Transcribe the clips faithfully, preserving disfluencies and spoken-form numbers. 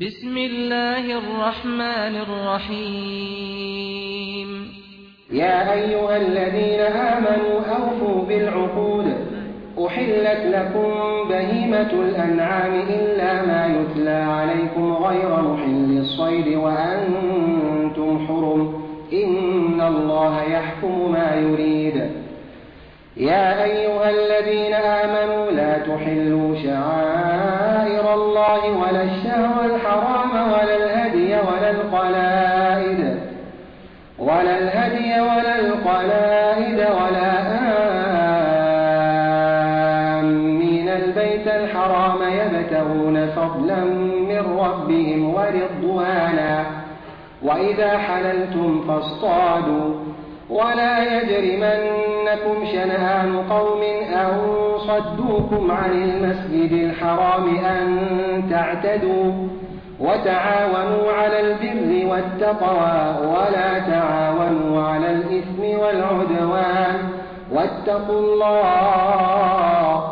بسم الله الرحمن الرحيم. يا أيها الذين آمنوا أوفوا بالعقود. أحلت لكم بهيمة الأنعام إلا ما يتلى عليكم غير محل الصيد وأنتم حرم، إن الله يحكم ما يريد. يا أيها الذين آمنوا لا تحلوا شعائر الله ولا الشهر الحرام ولا الهدي ولا القلائد ولا الهدي ولا القلائد ولا آمين البيت الحرام يبتغون فضلا من ربهم ورضوانا، وإذا حللتم فاصطادوا، ولا يجرمنكم شنآن قوم أن صدوكم عن المسجد الحرام أن تعتدوا، وتعاونوا على البر والتقوى ولا تعاونوا على الإثم والعدوان، واتقوا الله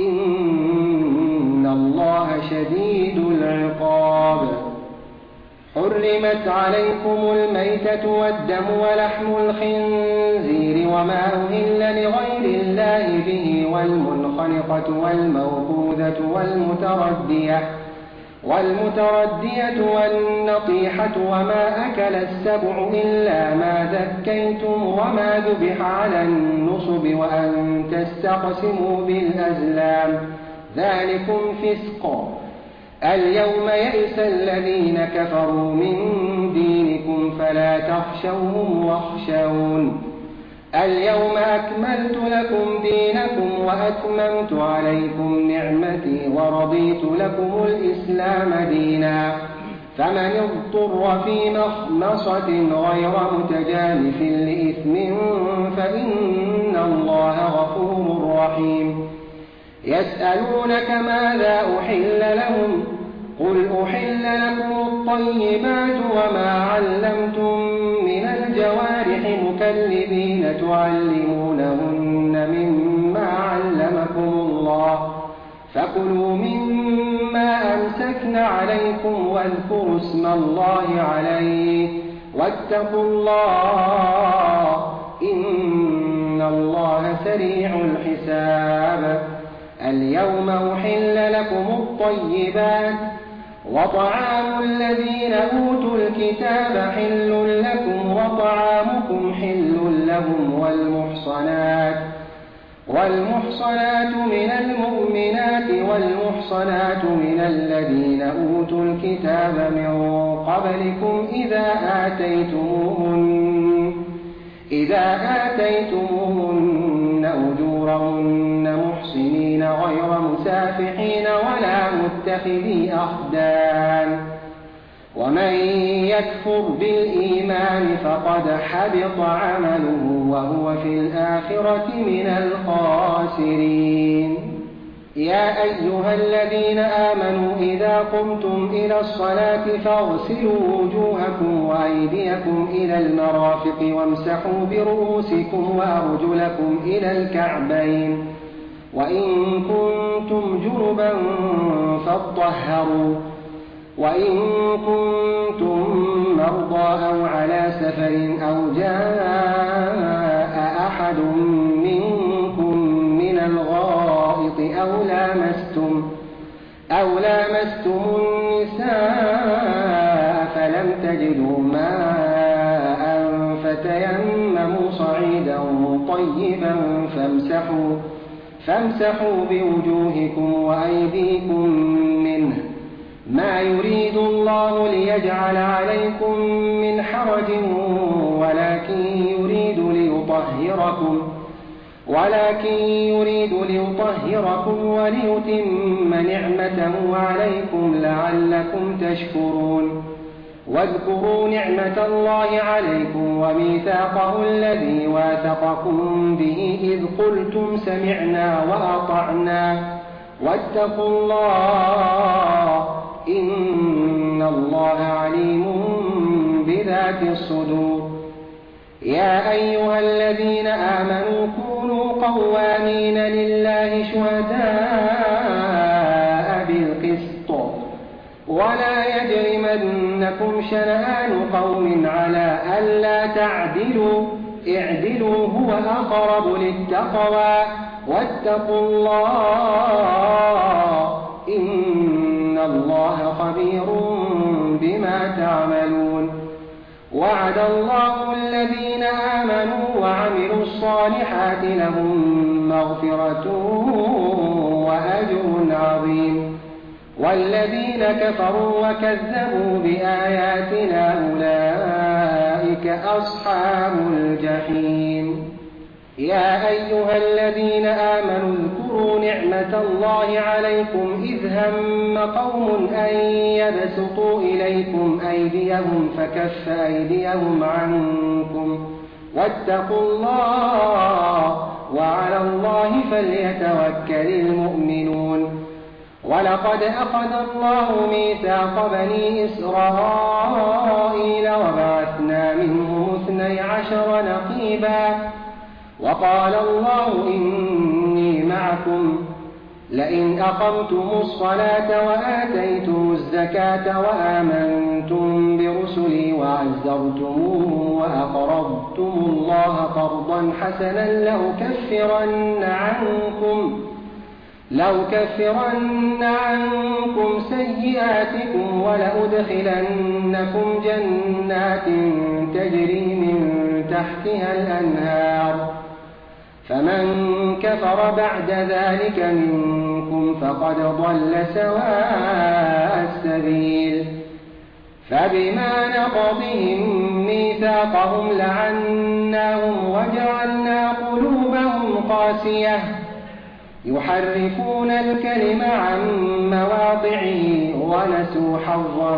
إن الله شديد العقاب. حرمت عليكم الميتة والدم ولحم الخنزير وما أهل لغير الله به والمنخنقة والموقوذة والمتردية والمتردية والنطيحة وما أكل السبع إلا ما ذكيتم وما ذبح على النصب وأن تستقسموا بالأزلام، ذلكم فسق. اليوم يئس الذين كفروا من دينكم فلا تخشوهم واخشون. اليوم أكملت لكم دينكم وأتممت عليكم نعمتي ورضيت لكم الإسلام دينا، فمن اضطر في مخمصة غير متجانف لإثم فإن الله غفور رحيم. يسألونك ماذا أحل لهم؟ قل أحل لكم الطيبات وما علمتم من الجوارح مكلبين تعلمونهن مما علمكم الله، فكلوا مما أمسكن عليكم واذكروا اسم الله عليه واتقوا الله إن الله سريع الحساب. اليوم أحل لكم الطيبات وطعام الذين أوتوا الكتاب حل لكم وطعامكم حل لهم والمحصنات والمحصنات من المؤمنات والمحصنات من الذين أوتوا الكتاب من قبلكم إذا آتيتموهن إذا آتيتموهن أجورهن محصنين غير مسافحين ولا متخذي أخدان، ومن يكفر بالإيمان فقد حبط عمله وهو في الآخرة من الخاسرين. يا أيها الذين آمنوا إذا قمتم إلى الصلاة فاغسلوا وجوهكم وأيديكم إلى المرافق وامسحوا برؤوسكم وأرجلكم إلى الكعبين، وإن كنتم جنبا فاطهروا، وإن كنتم مرضى أو على سفر أو جاء أحد منكم من الغائط أو لامستم أو لامستم النساء فلم تجدوا ماء فتيمموا صعيدا طيبا فامسحوا فامسحوا بوجوهكم وأيديكم منه، ما يريد الله ليجعل عليكم من حرج ولكن يريد ليطهركم ولكن يريد ليطهركم وليتم نعمته عليكم لعلكم تشكرون. واذكروا نعمة الله عليكم وميثاقه الذي واثقكم به إذ قلتم سمعنا وأطعنا واتقوا الله إن الله عليم بذات الصدور. يا أيها الذين آمنوا كونوا قوامين لله شهداء بالقسط ولا يجرمنكم شنآن قوم على ألا تعدلوا اعدلوا هو أقرب للتقوى واتقوا الله إن الله خبير بما تعملون. وعد الله الذين آمنوا وعملوا الصالحات لهم مغفرة وأجر عظيم. والذين كفروا وكذبوا بآياتنا أولئك أصحاب الجحيم. يا أيها الذين آمنوا اذكروا نعمة الله عليكم إذ هم قوم أن يبسطوا إليكم أيديهم فكف أيديهم عنكم واتقوا الله وعلى الله فليتوكل المؤمنون. ولقد أخذ الله ميثاق بني إسرائيل وبعثنا منهم اثني عشر نقيبا وقال الله إني معكم لئن أقمتم الصلاة وآتيتم الزكاة وآمنتم برسلي وعزرتموه وأقرضتم الله قرضا حسنا لأكفرن عنكم لو كفرن عنكم سيئاتكم ولأدخلنكم جنات تجري من تحتها الأنهار فمن كفر بعد ذلك منكم فقد ضل سواء السبيل. فبما نقضهم ميثاقهم لعناهم وجعلنا قلوبهم قاسية يحرفون الكلم عن مواضعه ونسوا حظا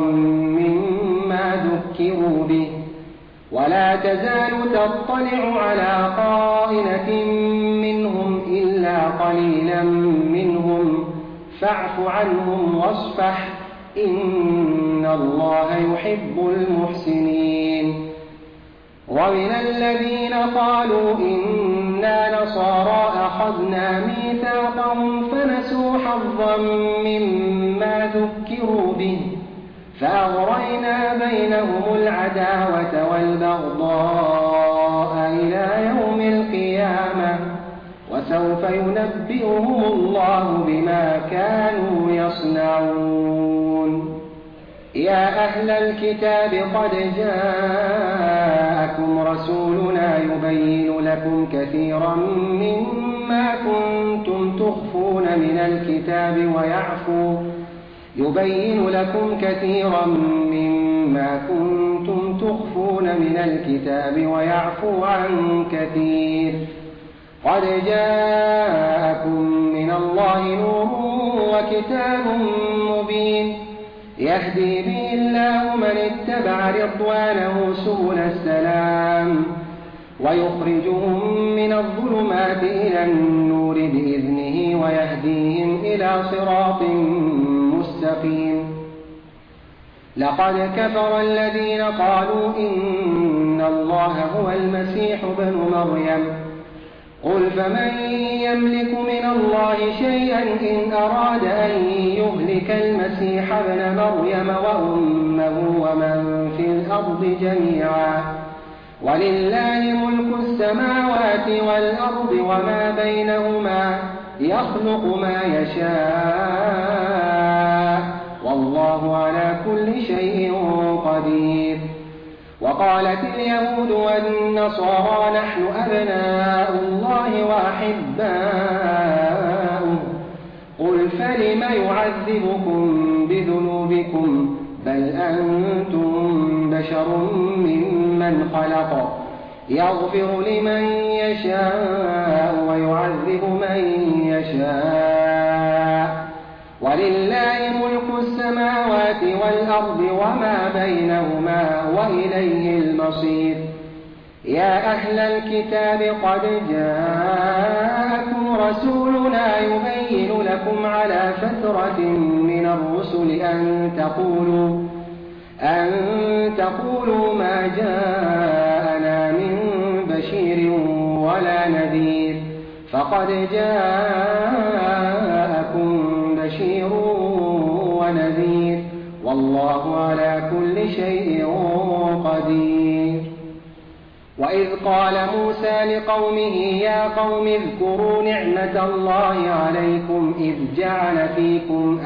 مما ذكروا به. ولا تزال تطلع على خائنة منهم إلا قليلا منهم فاعف عنهم واصفح إن الله يحب المحسنين. ومن الذين قالوا إنا نصارى أخذنا ميثاقهم فنسوا حظا مما ذكروا به فأغرينا بينهم العداوة والبغضاء إلى يوم القيامة وسوف ينبئهم الله بما كانوا يصنعون. يا أهل الكتاب قد جاءكم رسولنا يبين لكم كثيرا مما كنتم تخفون من الكتاب ويعفو يبين لكم كثيرا مما كنتم تخفون من الكتاب ويعفو عن كثير. قد جاءكم من الله نور وكتاب مبين يهدي به الله من اتبع رضوانه سبل السلام ويخرجهم من الظلمات إلى النور بإذنه ويهديهم إلى صراط مستقيم. لقد كفر الذين قالوا إن الله هو المسيح ابن مريم قل فمن يملك من الله شيئا إن أراد أن يهلك المسيح ابن مريم وأمه ومن في الأرض جميعا ولله ملك السماوات والأرض وما بينهما يخلق ما يشاء والله على كل شيء قدير. وقالت اليهود والنصارى نحن أبناء الله وأحباؤه قل فلم يعذبكم بذنوبكم بل أنتم بشر ممن خلق يغفر لمن يشاء ويعذب من يشاء ولله ملك السماوات والأرض وما بينهما وإليه المصير. يا أهل الكتاب قد جاءكم رسولنا يبين لكم على فترة من الرسل أن تقولوا أن تقولوا ما جاءنا من بشير ولا نذير فقد جاءكم بشير ونذير والله والله على كل شيء قدير. وإذ قال موسى لقومه يا قوم اذكروا نعمة الله عليكم إذ جعل فيكم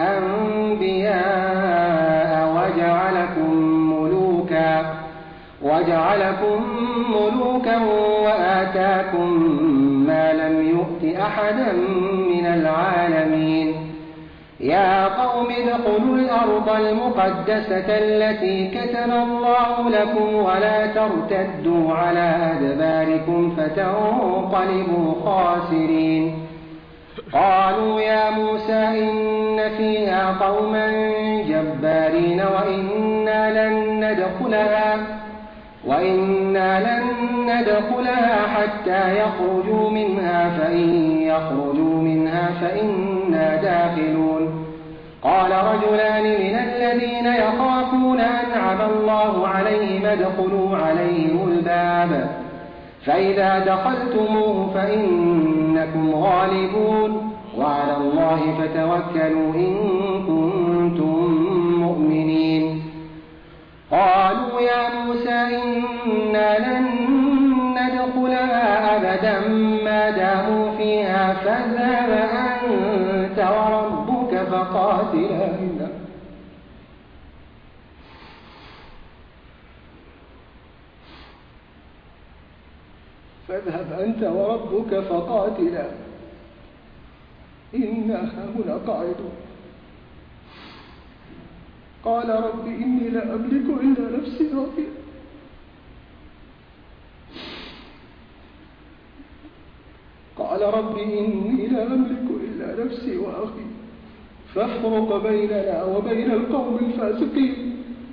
أنبياء وجعلكم ملوكا وجعلكم ملوكا وآتاكم ما لم يؤت أحدا من العالمين. يا قوم ادخلوا الأرض المقدسة التي كتب الله لكم ولا ترتدوا على أدباركم فتنقلبوا خاسرين. قالوا يا موسى إن فيها قوما جبارين وإنا لن ندخلها وإنا لن ندخلها حتى يخرجوا منها فإن يخرجوا منها فإنا داخلون. قال رجلان من الذين يخافون أنعم الله عليهم ادخلوا عليهم الباب فإذا دخلتموه فإنكم غالبون وعلى الله فتوكلوا إن كنتم مؤمنين. قالوا يا موسى إنا لن ندخلها أبدا ما داموا فيها فاذهب أنت وربك فقاتلا فاذهب أنت وربك فقاتلا إنا هنا قاعدون. قال رب إني لا أملك إلا نفسي وأخي قال رب إني لا أملك إلا نفسي وأخي فافرق بيننا وبين القوم الفاسقين.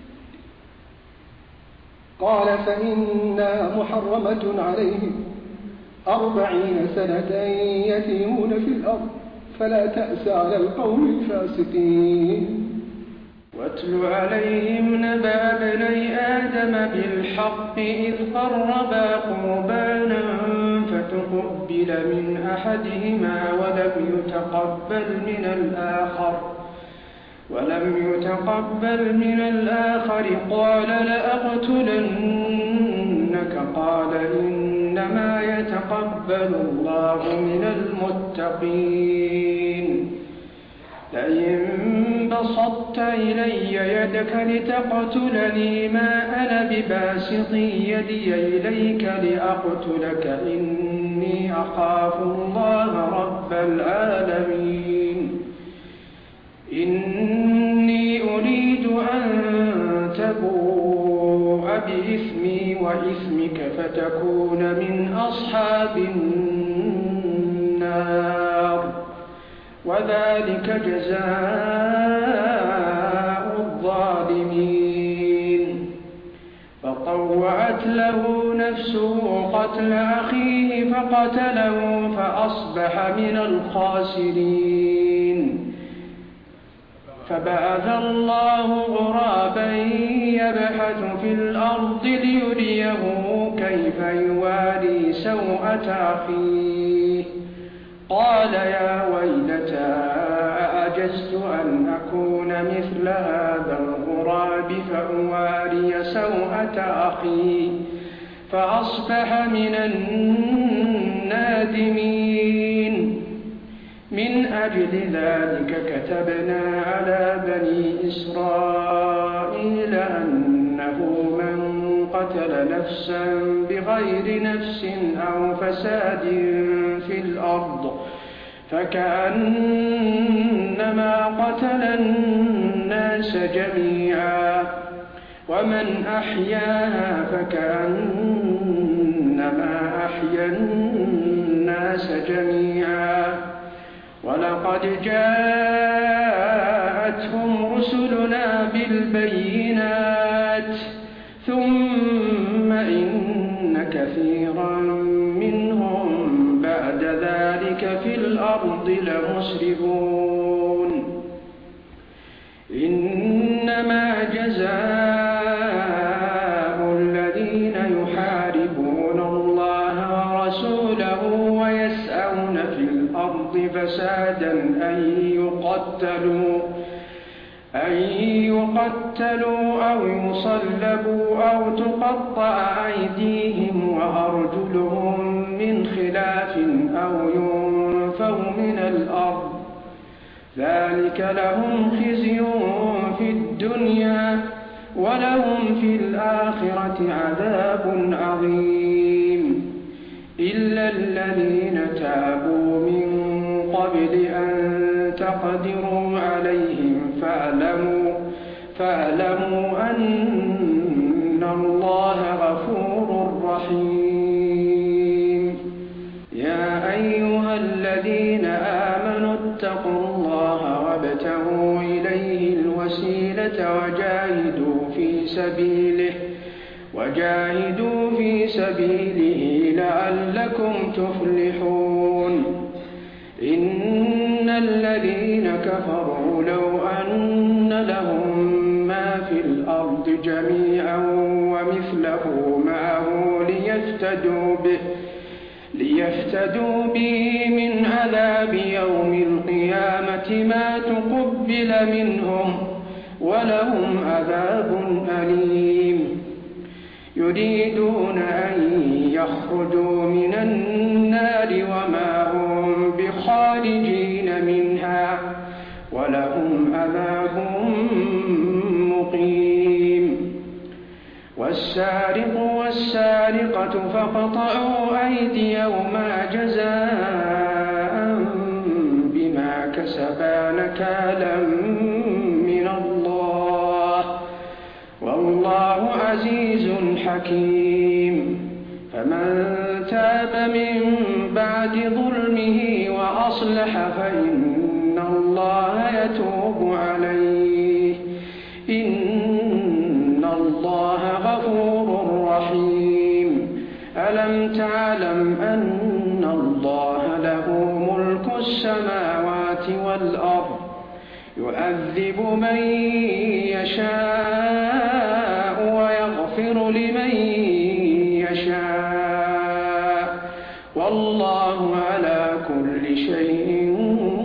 قال فإنها محرمة عليهم أربعين سنة يتيمون في الأرض فلا تأس على القوم الفاسقين. واتل عليهم نبأ ابني آدم بالحق إذ قربا قربانا فتقبل من أحدهما ولم يتقبل من الآخر ولم يتقبل من الآخر قال لأقتلنك قال إنما يتقبل الله من المتقين. لئن بسطت إلي يدك لتقتلني ما أنا بباسط يدي إليك لأقتلك إني أخاف الله رب العالمين. إني أريد أن تبوء بإثمي وإثمك فتكون من أصحاب النار وذلك جزاء الظالمين. فطوعت له نفسه قتل أخيه فقتله فأصبح من الخاسرين. فبعث الله غرابا يبحث في الأرض ليريه كيف يواري سوءة أخيه قال يا ويلتى أعجزت أن أكون مثل هذا الغراب فأواري سوءة أخي فأصبح من النادمين. من أجل ذلك كتبنا على بني إسرائيل أنه من قتل نفسا بغير نفس أو فساد في الأرض فكأنما قتل الناس جميعا ومن أحياها فكأنما أحيا الناس جميعا. ولقد جاءتهم رسلنا بالبينات ثم إن كثيرا منهم بعد ذلك في الأرض لمسرفون. إنما جزاء الذين يحاربون الله ورسوله ويسعون في الأرض فسادا أن يقتلوا أن يقتلوا يقتلوا أو يصلبوا أو تقطع أيديهم وأرجلهم من خلاف أو ينفوا من الأرض ذلك لهم خزي في الدنيا ولهم في الآخرة عذاب عظيم إلا الذين تابوا من قبل أن تقدروا عليهم فاعلموا, فاعلموا أن الله غفور رحيم يا أيها الذين آمنوا اتقوا الله وابتغوا إليه الوسيلة وجاهدوا في سبيله وجاهدوا في سبيله لعلكم تفلحون إن الذين كفروا لو أن لهم ما في الأرض جميعا ومثله معه ليفتدوا به ليفتدوا به من عذاب يوم القيامة ما تقبل منهم ولهم عذاب أليم يريدون أن يخرجوا من النار وما هم بخارجين منها ولهم عذاب مقيم والسارق والسارقة فاقطعوا أيديهما جزاء بما كسبا نكالا من الله والله عزيز حكيم فمن تاب من بعد ظلمه وأصلح فإن الله يتوب عليه إن الله غفور رحيم ألم تعلم أن الله له ملك السماوات والأرض يعذب من يشاء ويغفر لمن يشاء والله على كل شيء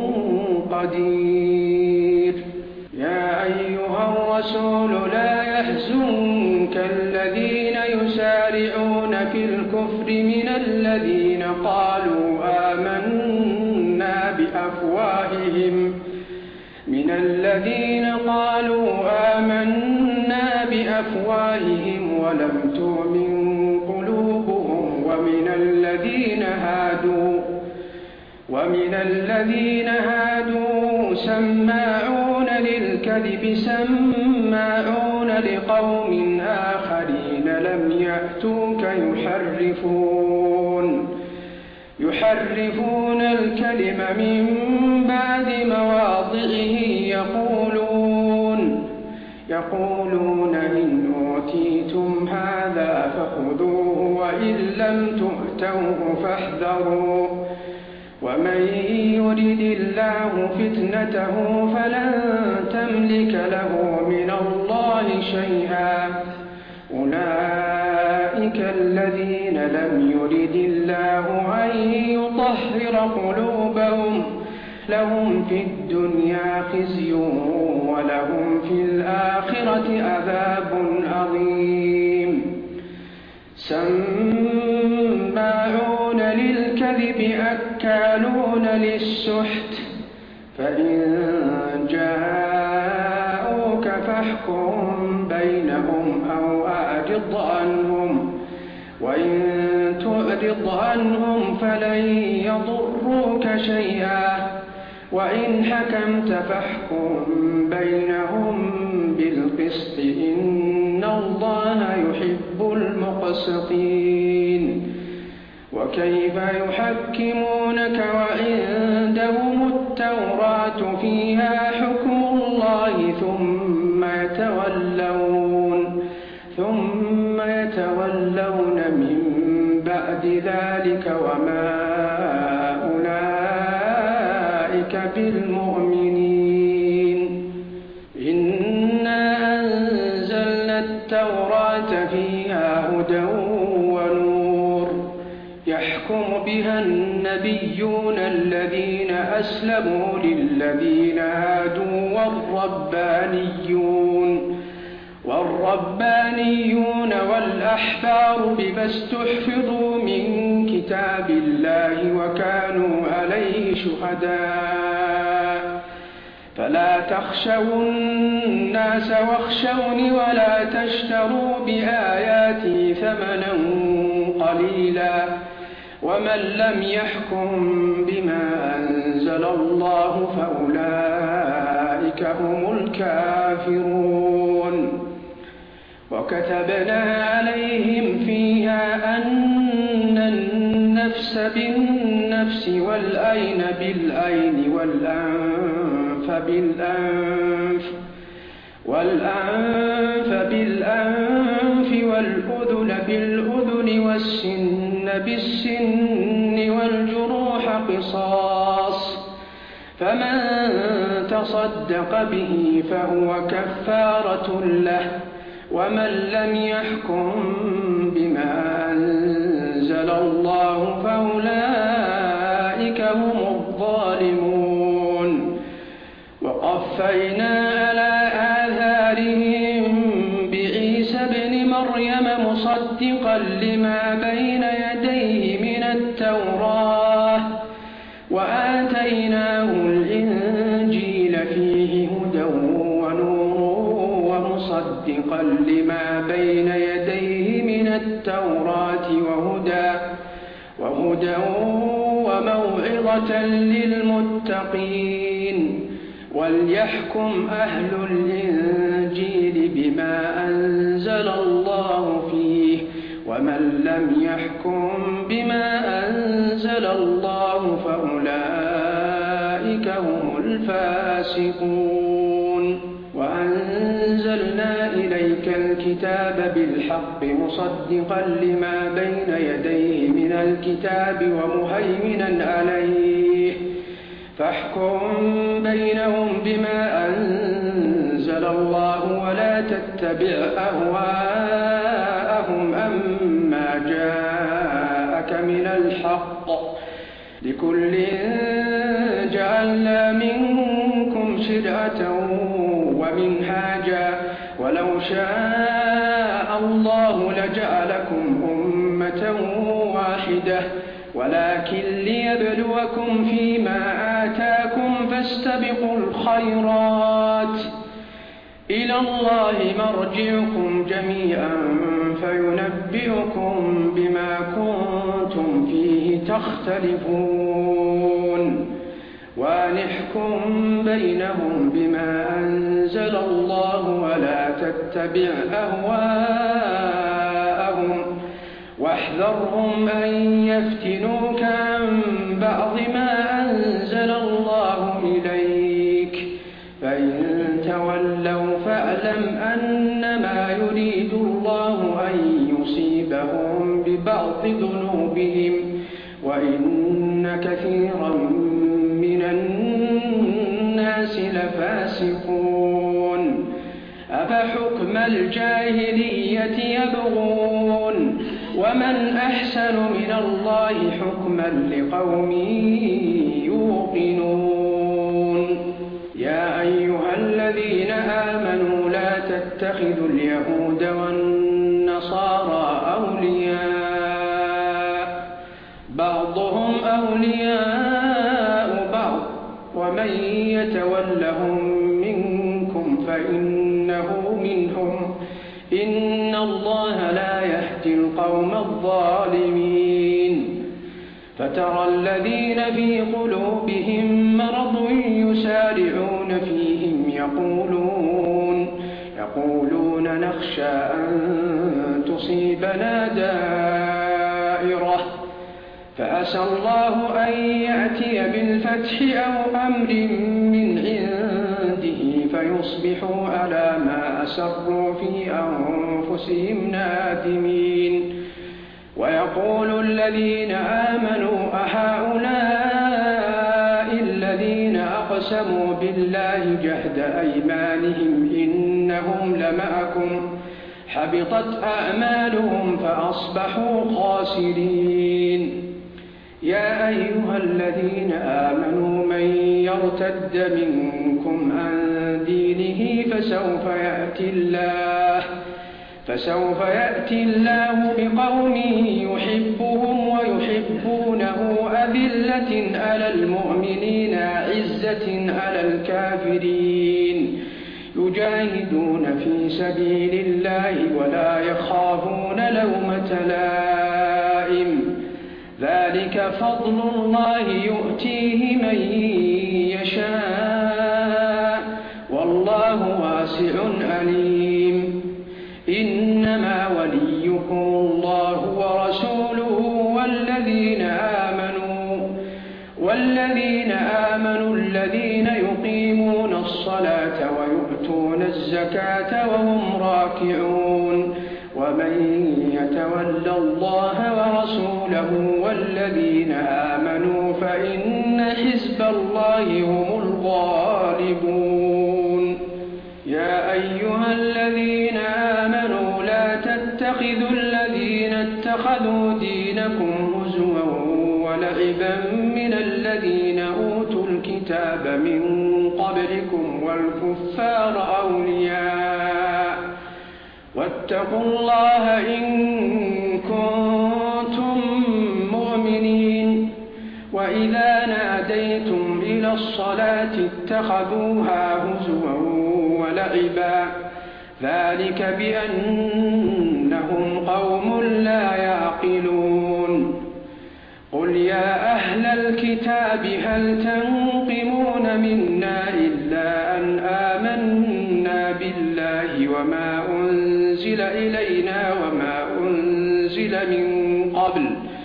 قدير يا أيها الرسول لا يحزنك الذين يسارعون في الكفر من الذين قالوا آمنا بأفواههم من الذين قالوا آمنا بأفواههم ولم تؤمن قلوبهم ومن الذين هادوا ومن الذين هادوا سماعون للكذب سماعون لقوم آخرين لم يأتوك يحرفون يحرفون الكلم من بعد مواضعه يقولون يقولون إن أوتيتم هذا فخذوه وإن لم تؤتوه فاحذروا ومن يرد الله فتنته فلن تملك له من الله شيئا أولئك الذين لم يرد الله أن يطهر قلوبهم لهم في الدنيا خزي ولهم في الآخرة عذاب عظيم سماعون للكذب أكالون للسحت فإن جاءوك فاحكم بينهم أو أعرض عنهم وإن تعرض عنهم فلن يضروك شيئا وإن حكمت فاحكم بينهم بالقسط إن الله يحب المقسطين وكيف يحكمونك وعندهم التوراة فيها حكم الله ثم يتولون ثم يتولون من بعد ذلك وما أولئك بالمؤمنين إنا أنزلنا التوراة فيها هدى ونور يحكم بها النبيون الذين أسلموا للذين هادوا والربانيون الربانيون والأحبار بما استحفظوا من كتاب الله وكانوا عليه شهداء فلا تخشوا الناس واخشوني ولا تشتروا بآياتي ثمنا قليلا ومن لم يحكم بما أنزل الله فأولئك هم الكافرون وكتبنا عليهم فيها أن النفس بالنفس والعين بالعين والأنف بالأنف والأنف بالأنف والأذن بالأذن والسن بالسن والجروح قصاص فمن تصدق به فهو كفارة له ومن لم يحكم بما أنزل الله فأولئك هم الظالمون وقفينا على آثارهم بعيسى ابن مريم مصدقا لما بين يديه من التوراة وآتيناه الإنجيل فيه هدى مصدقا لما بين يديه من التوراة وهدى وهدى وموعظة للمتقين وليحكم أهل الإنجيل بما أنزل الله فيه ومن لم يحكم بما أنزل الله فأولئك هم الفاسقون وأنزلنا إليك الكتاب بالحق مصدقا لما بين يديه من الكتاب ومهيمنا عليه فاحكم بينهم بما أنزل الله ولا تتبع أهواءهم أما جاءك من الحق لكل جعلنا منكم شرعة ومنهاجا ولو شاء الله لجعلكم أمة واحدة ولكن ليبلوكم فيما آتاكم فاستبقوا الخيرات إلى الله مرجعكم جميعا فينبئكم بما كنتم فيه تختلفون ونحكم بينهم بما أنزل الله ولا تتبع أهواءهم واحذرهم أن يفتنوك عن بعض ما أنزل الله إليك فإن تولوا فاعلم أنما يريد الله أن يصيبهم ببعض ذنوبهم وإن كثيرا من الناس لفاسقون أفحكم الجاهلية يبغون ومن أحسن من الله حكما لقوم يوقنون يا أيها الذين آمنوا لا تتخذوا اليهود والنصارى أولياء بعضهم أولياء بعض ومن يتولهم منكم فإنه منهم إن الله لا يهدي القوم الظالمين فترى الذين في قلوبهم مرض يسارعون فيهم يقولون يقولون نخشى أن تصيبنا دائرة فأسى الله أن يأتي بالفتح أو أمر من عنده فيصبحوا على ما أسروا في أنفسهم نادمين ويقول الذين آمنوا أهؤلاء الذين أقسموا بالله جهد أيمانهم إنهم لمعكم حبطت أعمالهم فأصبحوا خاسرين يا أيها الذين آمنوا من يرتد منكم عن دينه فسوف يأتي الله فسوف يأتي الله بقوم يحبهم ويحبونه أذلة على المؤمنين عزة على الكافرين يجاهدون في سبيل الله ولا يخافون لومة لائم ذلك فضل الله يؤتيه من يشاء والله واسع عليم إنما وليكم الله ورسوله والذين آمنوا والذين آمنوا الذين يقيمون الصلاة ويؤتون الزكاة وهم راكعون ومن يتول الله ورسوله والذين آمنوا فإن حزب الله هم الغالبون يا أيها الذين آمنوا لا تتخذوا الذين اتخذوا دينكم هزوا ولعبا من الذين أوتوا الكتاب من قبلكم والكفار أولياء واتقوا الله إن كنتم مؤمنين وإذا ناديتم إلى الصلاة اتخذوها هزوا ولعبا ذلك بأنهم قوم لا يعقلون قل يا أهل الكتاب هل تنقمون منا إلا أن آمنا بالله وما أنزل إلينا وما أنزل من قبل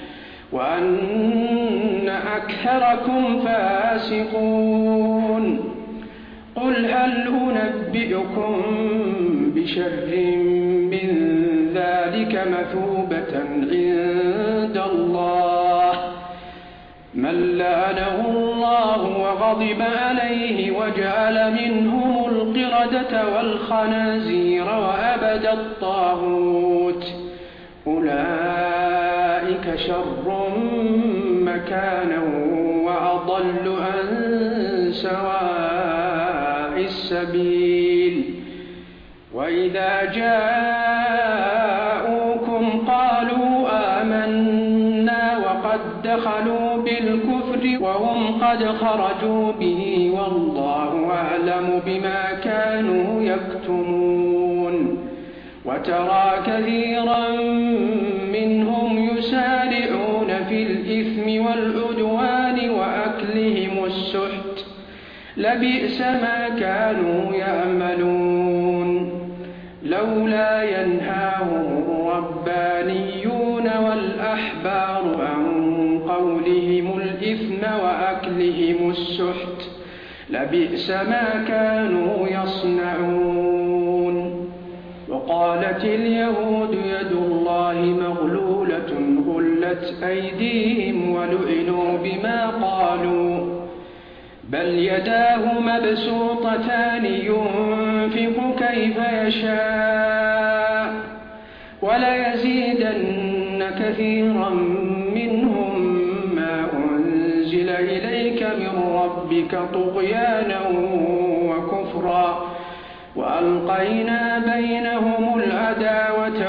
وأن أكثركم فاسقون قل هل أنبئكم بشر من ذلك مثوبة عند الله من لعنه الله وغضب عليه وجعل منهم القردة والخنازير وأبد الطاغوت أولئك شر مكانا وأضل عن سواء السبيل وإذا جاءوكم قالوا آمنا وقد دخلوا بالكفر وهم قد خرجوا به والله أعلم بما كانوا يكتمون وترى كثيرا منهم يسارعون في الإثم والعدوان وأكلهم السحت لبئس ما كانوا يعملون لولا ينهاهم الربانيون والأحبار عن قولهم الإثم وأكلهم السحت لبئس ما كانوا يصنعون وقالت اليهود يد الله مغلولة غلت أيديهم ولعنوا بما قالوا بل يداه مبسوطتان ينفق كيف يشاء وليزيدن كثيرا منهم ما أنزل إليك من ربك طغيانا وكفرا وألقينا بينهم العداوة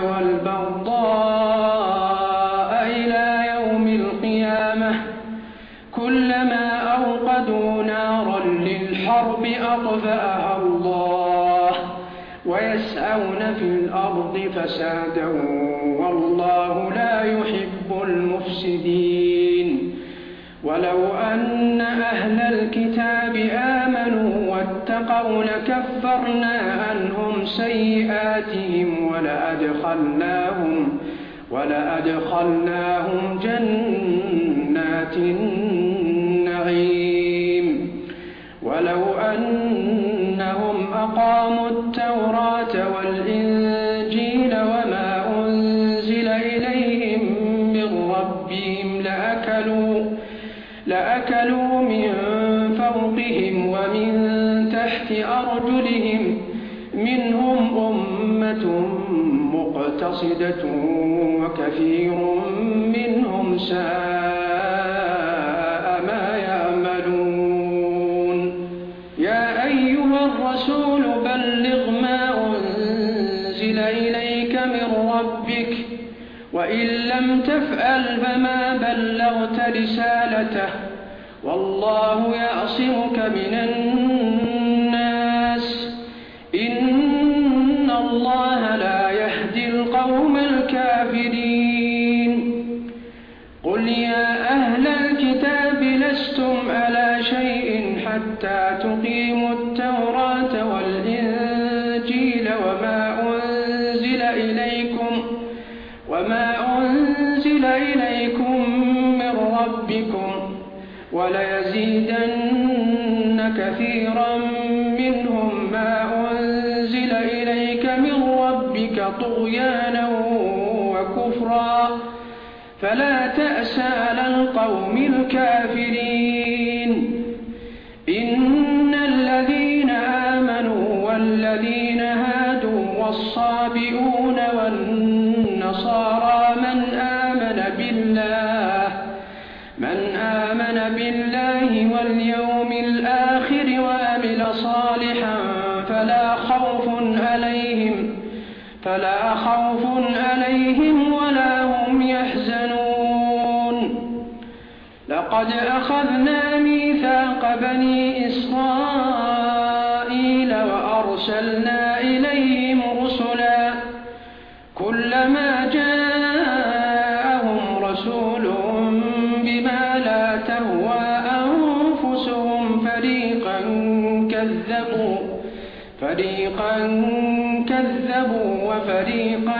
والبغضاء إلى يوم القيامة كلما أوقدوا نارا للحرب أطفأها الله ويسعون في الأرض فسادا والله لا يحب المفسدين ولو أن أهل الكتاب آمنوا واتقوا لكفرنا عنهم سيئاتهم ولأدخلناهم ولأدخلناهم جنات النعيم ولو أنهم أقاموا التوراة والإنجيل وما أنزل إليهم من ربهم لأكلوا لأكلوا من فوقهم ومن تحت أرجلهم منهم أمة مقتصدة وكثير منهم ساء ما يعملون يا أيها الرسول بلغ ما أنزل إليك إليك من ربك وإن لم تفعل فما بلغت رسالته والله يعصمك من الناس إن الله لا يهدي القوم الكافرين قل يا أهل الكتاب لستم على شيء حتى تقيموا التوراة والإنجيل وما أنزل إليكم وما أنزل إليكم من ربكم وليزيدن كثيرا منهم ما أنزل إليك من ربك طغيانا وكفرا فلا تأس على القوم الكافرين إن الذين آمنوا والذين هادوا والصابئون والنصارى من آمن بالله من آمن بالله واليوم الآخر وعمل صالحا فلا خوف عليهم فلا خوف عليهم ولا هم يحزنون لقد أخذنا ميثاق بني إسرائيل وأرسلنا إليهم رسلا كلما جاءهم رسول بما لا تهوى أنفسهم فريقا كذبوا فريقا كذبوا وفريقا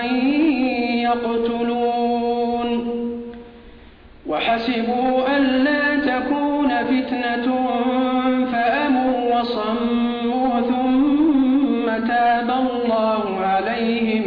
يقتلون وحسبوا ألا تكون فتنة فأموا وصموا ثم تاب الله عليهم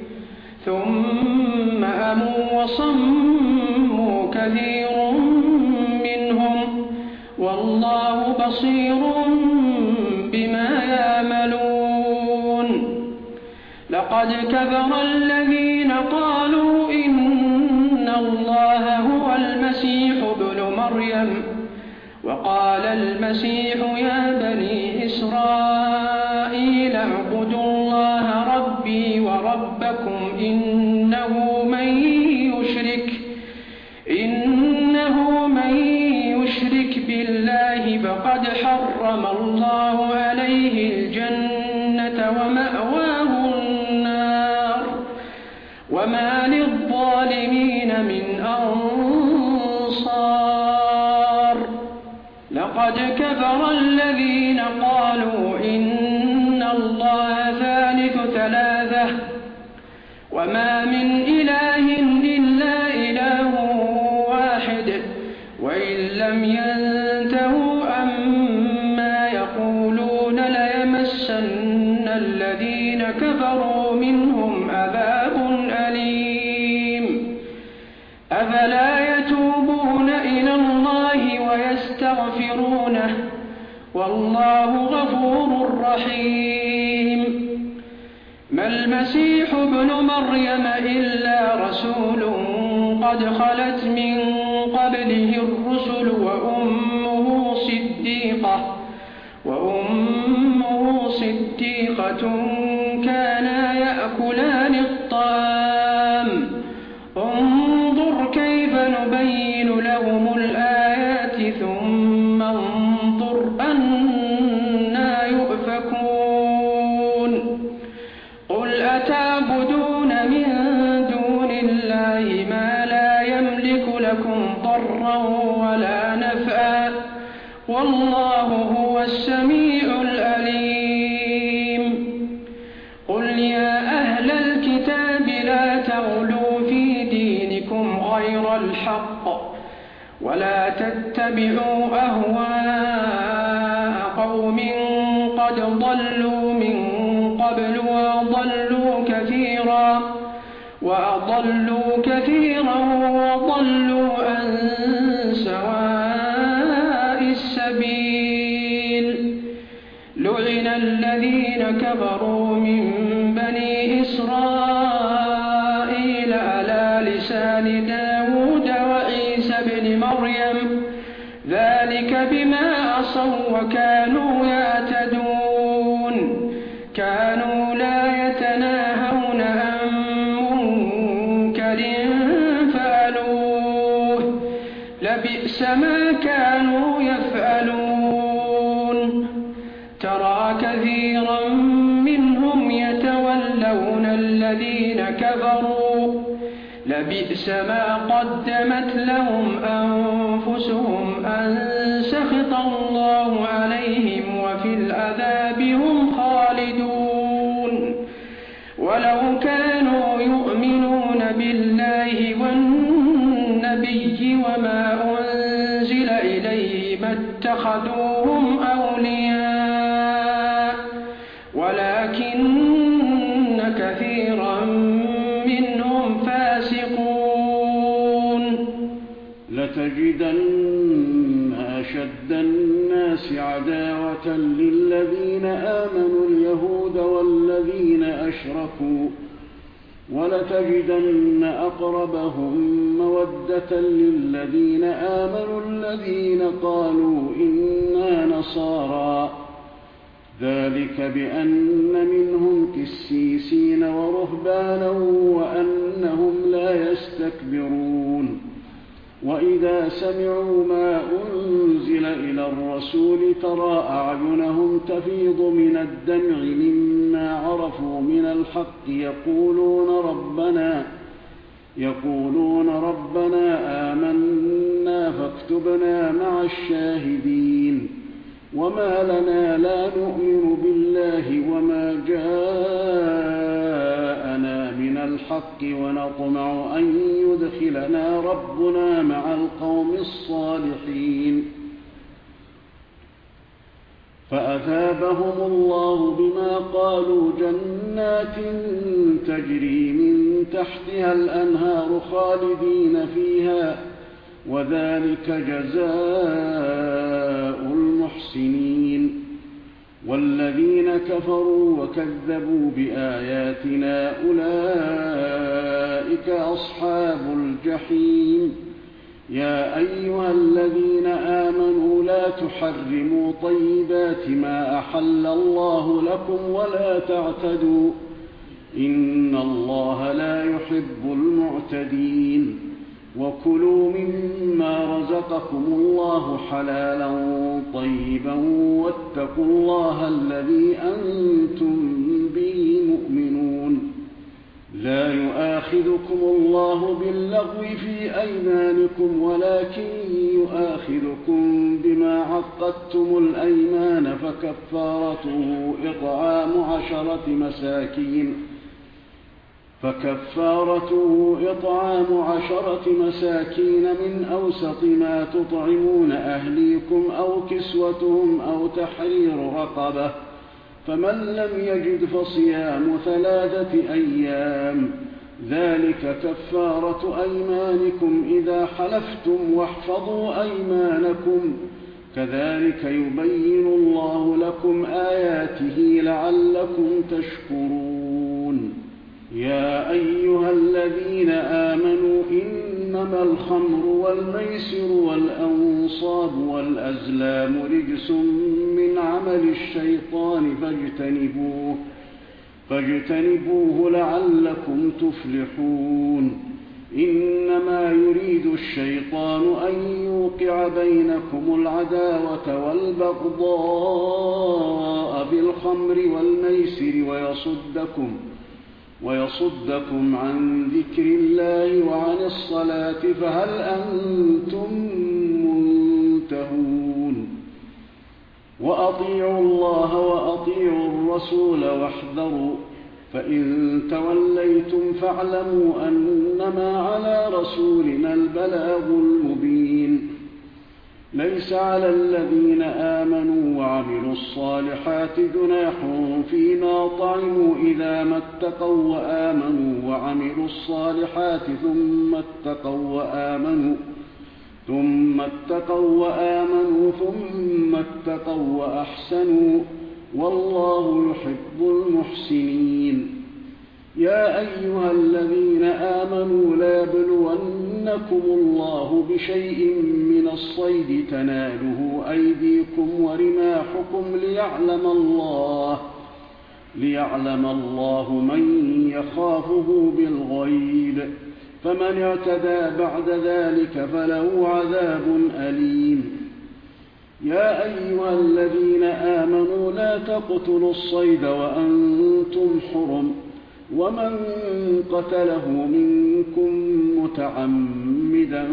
ثم أموا وصموا كثير منهم والله بصير بما يعملون لقد كفر الذين قالوا إن الله هو المسيح ابن مريم وقال المسيح يا بني إسرائيل اعبدوا الله ربي وربكم إنه من يشرك إنه من يشرك بالله فقد حرم الله عليه الجنة ومأواه النار وما للظالمين من أنصار لقد كفر الذين قالوا إن الله ثالث ثلاثة وما من إله إلا إله واحد وإن لم ينتهوا عما يقولون ليمسن الذين كفروا منهم عذاب أليم أفلا يتوبون إلى الله ويستغفرونه والله غفور رحيم ما المسيح ابن مريم إلا رسول قد خلت من قبله الرسل وأمه صديقة وأمه صديقة كانا يأكلان الطعام انظر كيف نبين لهم الآيات ثم انظر أنا يؤفكون قل أتعبدون من دون الله ما لا يملك لكم ضرا ولا نفعا والله هو السميع العليم قل يا أهل الكتاب لا تغلوا في دينكم غير الحق ولا تتبعوا أهواء قوم قد ضلوا من قبل وأضلوا كثيرا وأضلوا كثيرا وضلوا عن سواء السبيل لعن الذين كفروا من بني إسرائيل على لسان داود وعيسى بن مريم ذلك بما عصوا وكانوا يعتدون كانوا لا يتناهون عن لبئس ما كانوا يفعلون ترى كثيرا منهم يتولون الذين كفروا لبئس ما قدمت لهم أنفسهم أن سخط الله عليهم وفي العذاب هم خالدون ولو كانوا يؤمنون بالله والنبي وما أنزل إليه ما اتخذوهم أولياء ولكن كثيرا منهم فاسقون لتجدن أشد الناس عداوة للذين آمنوا اليهود والذين أشركوا ولتجدن أقربهم مودة للذين آمنوا الذين قالوا إنا نصارى ذلك بأن منهم قسيسين ورهبانا وأنهم لا يستكبرون وإذا سمعوا ما أنزل إلى الرسول ترى أعينهم تفيض من الدمع مما عرفوا من الحق يقولون ربنا يقولون ربنا آمنا فاكتبنا مع الشاهدين وما لنا لا نؤمن بالله وما جاءنا من الحق ونطمع أن يدخلنا ربنا مع القوم الصالحين فأثابهم الله بما قالوا جنات تجري من تحتها الأنهار خالدين فيها وذلك جزاء المحسنين والذين كفروا وكذبوا بآياتنا أولئك أصحاب الجحيم يا أيها الذين آمنوا لا تحرموا طيبات ما أحل الله لكم ولا تعتدوا إن الله لا يحب المعتدين وكلوا مما رزقكم الله حلالا طيبا واتقوا الله الذي أنتم به مؤمنون لا يؤاخذكم الله باللغو في أيمانكم ولكن يؤاخذكم بما عقدتم الأيمان فكفارته إطعام عشرة مساكين فكفارته إطعام عشرة مساكين من أوسط ما تطعمون أهليكم أو كسوتهم أو تحرير رقبة فمن لم يجد فصيام ثلاثة أيام ذلك كفارة أيمانكم إذا حلفتم واحفظوا أيمانكم كذلك يبين الله لكم آياته لعلكم تشكرون يا أيها الذين آمنوا إنما الخمر والميسر والأنصاب والأزلام رجس من عمل الشيطان فاجتنبوه فاجتنبوه لعلكم تفلحون إنما يريد الشيطان أن يوقع بينكم العداوة والبغضاء بالخمر والميسر ويصدكم ويصدكم عن ذكر الله وعن الصلاة فهل أنتم منتهون وأطيعوا الله وأطيعوا الرسول واحذروا فإن توليتم فاعلموا أنما على رسولنا البلاغ المبين ليس على الذين آمنوا وعملوا الصالحات جناح فيما طعموا إذا ما اتقوا وآمنوا وعملوا الصالحات ثم اتقوا وآمنوا ثم اتقوا وآمنوا ثم اتقوا وأحسنوا والله يحب المحسنين يا أيها الذين آمنوا لا يبلونكم الله بشيء من الصيد تناله أيديكم ورماحكم ليعلم الله ليعلم الله من يخافه بالغيب فمن اعتدى بعد ذلك فله عذاب أليم. يا أيها الذين آمنوا لا تقتلوا الصيد وأنتم حرم، ومن قتله منكم متعمدا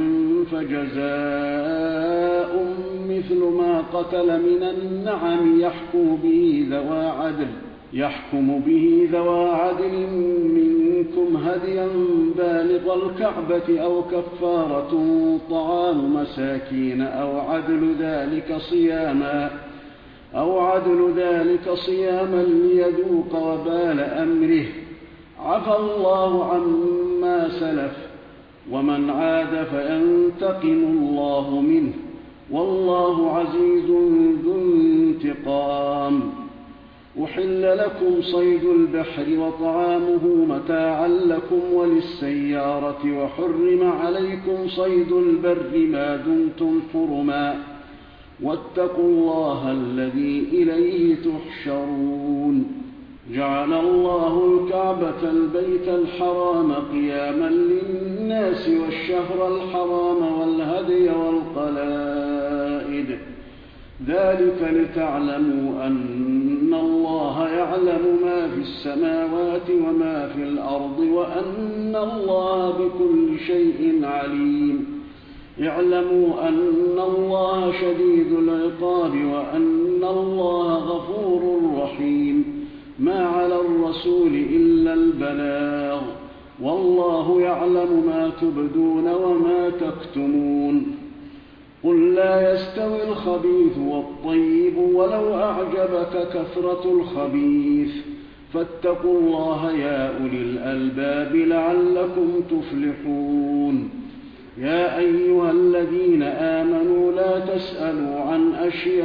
فجزاء مثل ما قتل من النعم يحكم به ذوى عدل يحكم به ذوى عدل منكم هديا بالغ الكعبة أو كفارة طعام مساكين أو عدل ذلك صياما أو عدل ذلك صياما ليذوق وبال أمره. عفى الله عما سلف، ومن عاد فينتقم الله منه، والله عزيز ذو انتقام. أحل لكم صيد البحر وطعامه متاعا لكم وللسيارة، وحرم عليكم صيد البر ما دمتم حرما، واتقوا الله الذي إليه تحشرون. جعل الله الكعبة البيت الحرام قياما للناس والشهر الحرام والهدي والقلائد، ذلك لتعلموا أن الله يعلم ما في السماوات وما في الأرض، وأن الله بكل شيء عليم. اعلموا أن الله شديد العقاب وأن الله غفور رحيم. ما على الرسول إلا البلاغ، والله يعلم ما تبدون وما تكتمون. قل لا يستوي الخبيث والطيب ولو أعجبك كثرة الخبيث، فاتقوا الله يا أولي الألباب لعلكم تفلحون. يا أيها الذين آمنوا لا تسألوا عن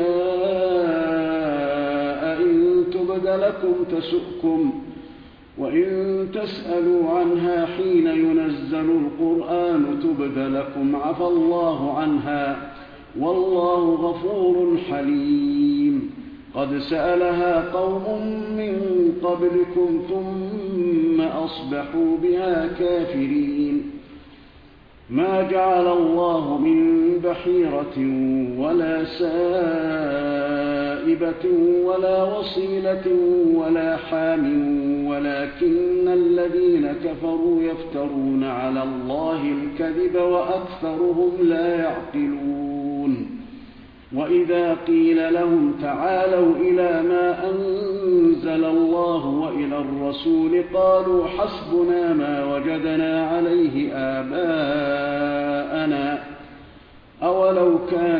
أشياء إن تبد لكم تسؤكم، وإن تسألوا عنها حين ينزل القرآن تبد لكم عفى الله عنها، والله غفور حليم. قد سألها قوم من قبلكم ثم أصبحوا بها كافرين. ما جعل الله من بحيرة ولا سائبة ولا وصيلة ولا حام، ولكن الذين كفروا يفترون على الله الكذب وأكثرهم لا يعقلون. وإذا قيل لهم تعالوا إلى ما أنزل الله وإلى الرسول قالوا حسبنا ما وجدنا عليه آباءنا، أولو كان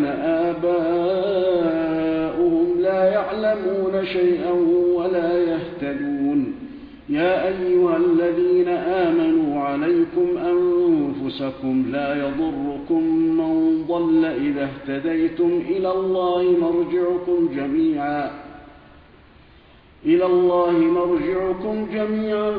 آباؤهم لا يعلمون شيئا ولا يهتدون. يا أيها الذين آمنوا عليكم أنفسكم لا يضركم من ضل إذا اهتديتم إلى الله مرجعكم جميعا إلى الله مرجعكم جميعا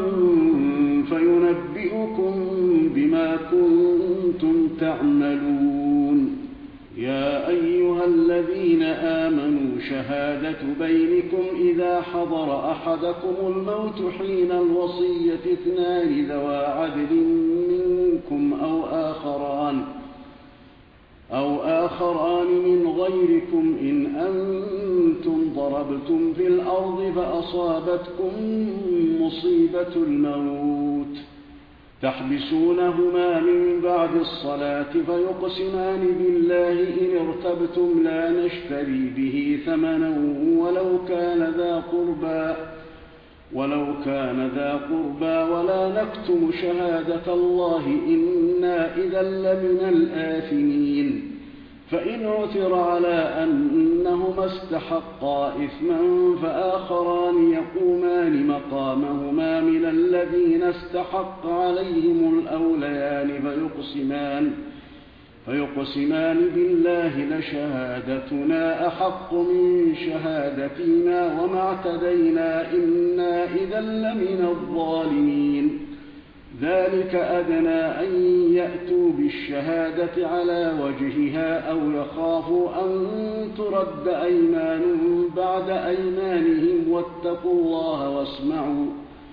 فينبئكم بما كنتم تعملون. يا أيها الذين آمنوا شهادة بينكم إذا حضر أحدكم الموت حين الوصية اثنان ذوى عدل منكم أو آخران أو آخران من غيركم إن أنتم ضربتم في الأرض فأصابتكم مصيبة الموت تحبسونهما من بعد الصلاة فيقسمان بالله إن ارتبتم لا نشتري به ثمنا ولو كان ذا قربى ولو كان ذا قربى ولا نكتم شهادة الله إنا إذا لمن الآثمين. فإن عثر على أنهما استحقا إثما فآخران يقومان مقامهما من الذين استحق عليهم الأوليان فيقسمان فيقسمان بالله لشهادتنا أحق من شهادتنا وما اعتدينا إنا إذا لمن الظالمين. ذلك أدنى أن يأتوا بالشهادة على وجهها أو يخافوا أن ترد أيمان بعد أيمانهم واتقوا الله واسمعوا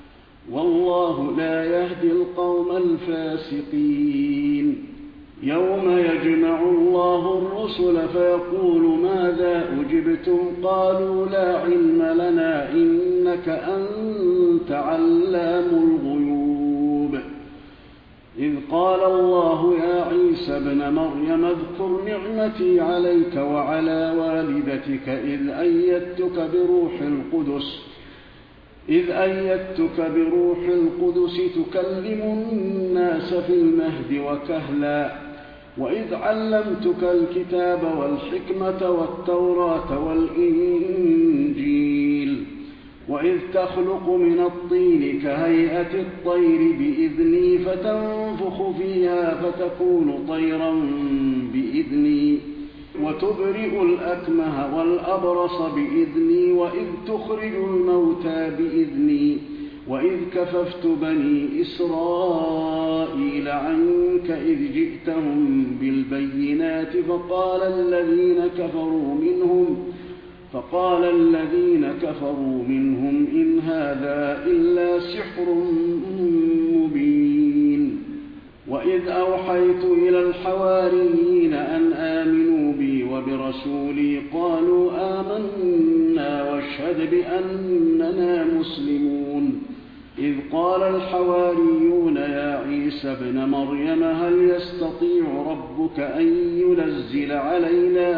والله لا يهدي القوم الفاسقين. يوم يجمع الله الرسل فيقول ماذا أجبتم؟ قالوا لا علم لنا إنك أنت علام الغيوب. إذ قال الله يا عيسى ابن مريم اذكر نعمتي عليك وعلى والدتك إذ أيدتك بروح القدس إذ أيدتك بروح القدس تكلم الناس في المهد وكهلا، وإذ علمتك الكتاب والحكمة والتوراة والإنجيل، وإذ تخلق من الطين كهيئة الطير بإذني فتنفخ فيها فتكون طيرا بإذني، وتبرئ الأكمه والأبرص بإذني، وإذ تخرج الموتى بإذني، وإذ كففت بني إسرائيل عنك إذ جئتهم بالبينات فقال الذين كفروا منهم فقال الذين كفروا منهم إن هذا إلا سحر مبين. وإذ أوحيت إلى الحواريين أن آمنوا بي وبرسولي قالوا آمنا واشهد بأننا مسلمون. إذ قال الحواريون يا عيسى ابن مريم هل يستطيع ربك أن ينزل علينا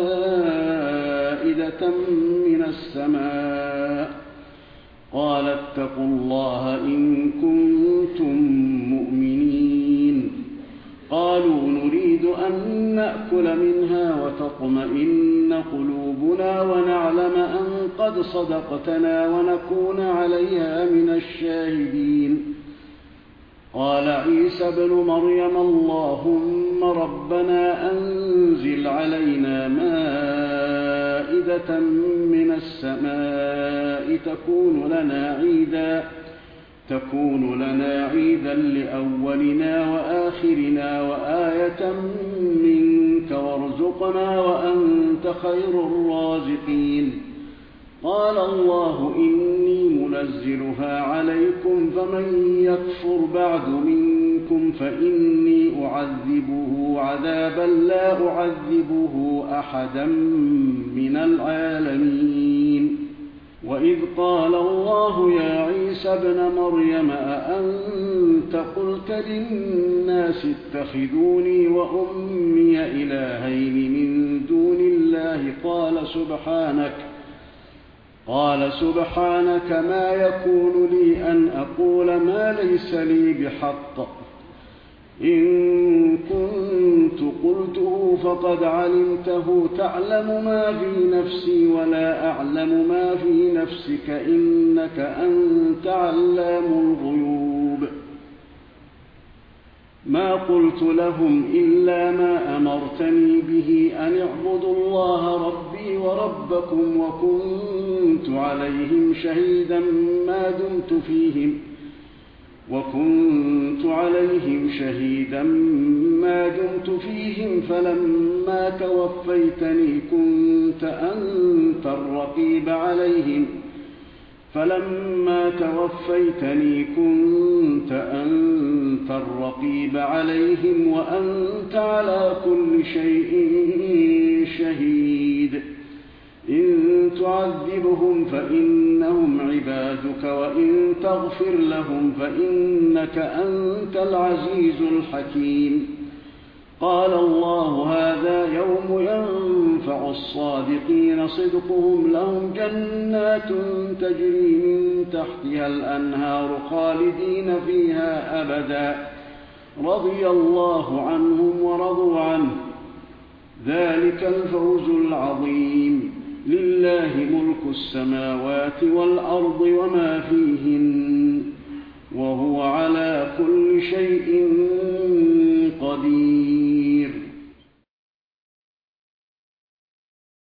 مائدة من السماء؟ قال اتقوا الله إن كنتم مؤمنين. قالوا نريد أن نأكل منها وتطمئن قلوبنا ونعلم أن قد صدقتنا ونكون عليها من الشاهدين. قال عيسى ابن مريم اللهم ربنا أنزل علينا مائدة من السماء تكون لنا عيدا تكون لنا عيدا لأولنا وآخرنا وآية منك وارزقنا وأنت خير الرازقين. قال الله إني منزلها عليكم فمن يكفر بعد منكم فإني أعذبه عذابا لا أعذبه أحدا من العالمين. وإذ قال الله يا عيسى ابن مريم أأنت قلت للناس اتخذوني وأمي إلهين من دون الله؟ قال سبحانك قال سبحانك ما يكون لي أن أقول ما ليس لي بحق، إن كنت قلته فقد علمته تعلم ما في نفسي ولا أعلم ما في نفسك إنك أنت علام الغيوب. ما قلت لهم إلا ما أمرتني به أن اعبدوا الله ربي وربكم وكنت عليهم شهيدا ما دمت فيهم وكنت عليهم شهيدا ما دمت فيهم فلما توفيتني كنت أنت الرقيب عليهم فلما توفيتني كنت أنت الرقيب عليهم وأنت على كل شيء شهيد. إن تعذبهم فإنهم عبادك وإن تغفر لهم فإنك أنت العزيز الحكيم. قال الله هذا يوم ينفع الصادقين صدقهم لهم جنات تجري من تحتها الأنهار خالدين فيها أبدا رضي الله عنهم ورضوا عنه ذلك الفوز العظيم. لله ملك السماوات والأرض وما فيهن وهو على كل شيء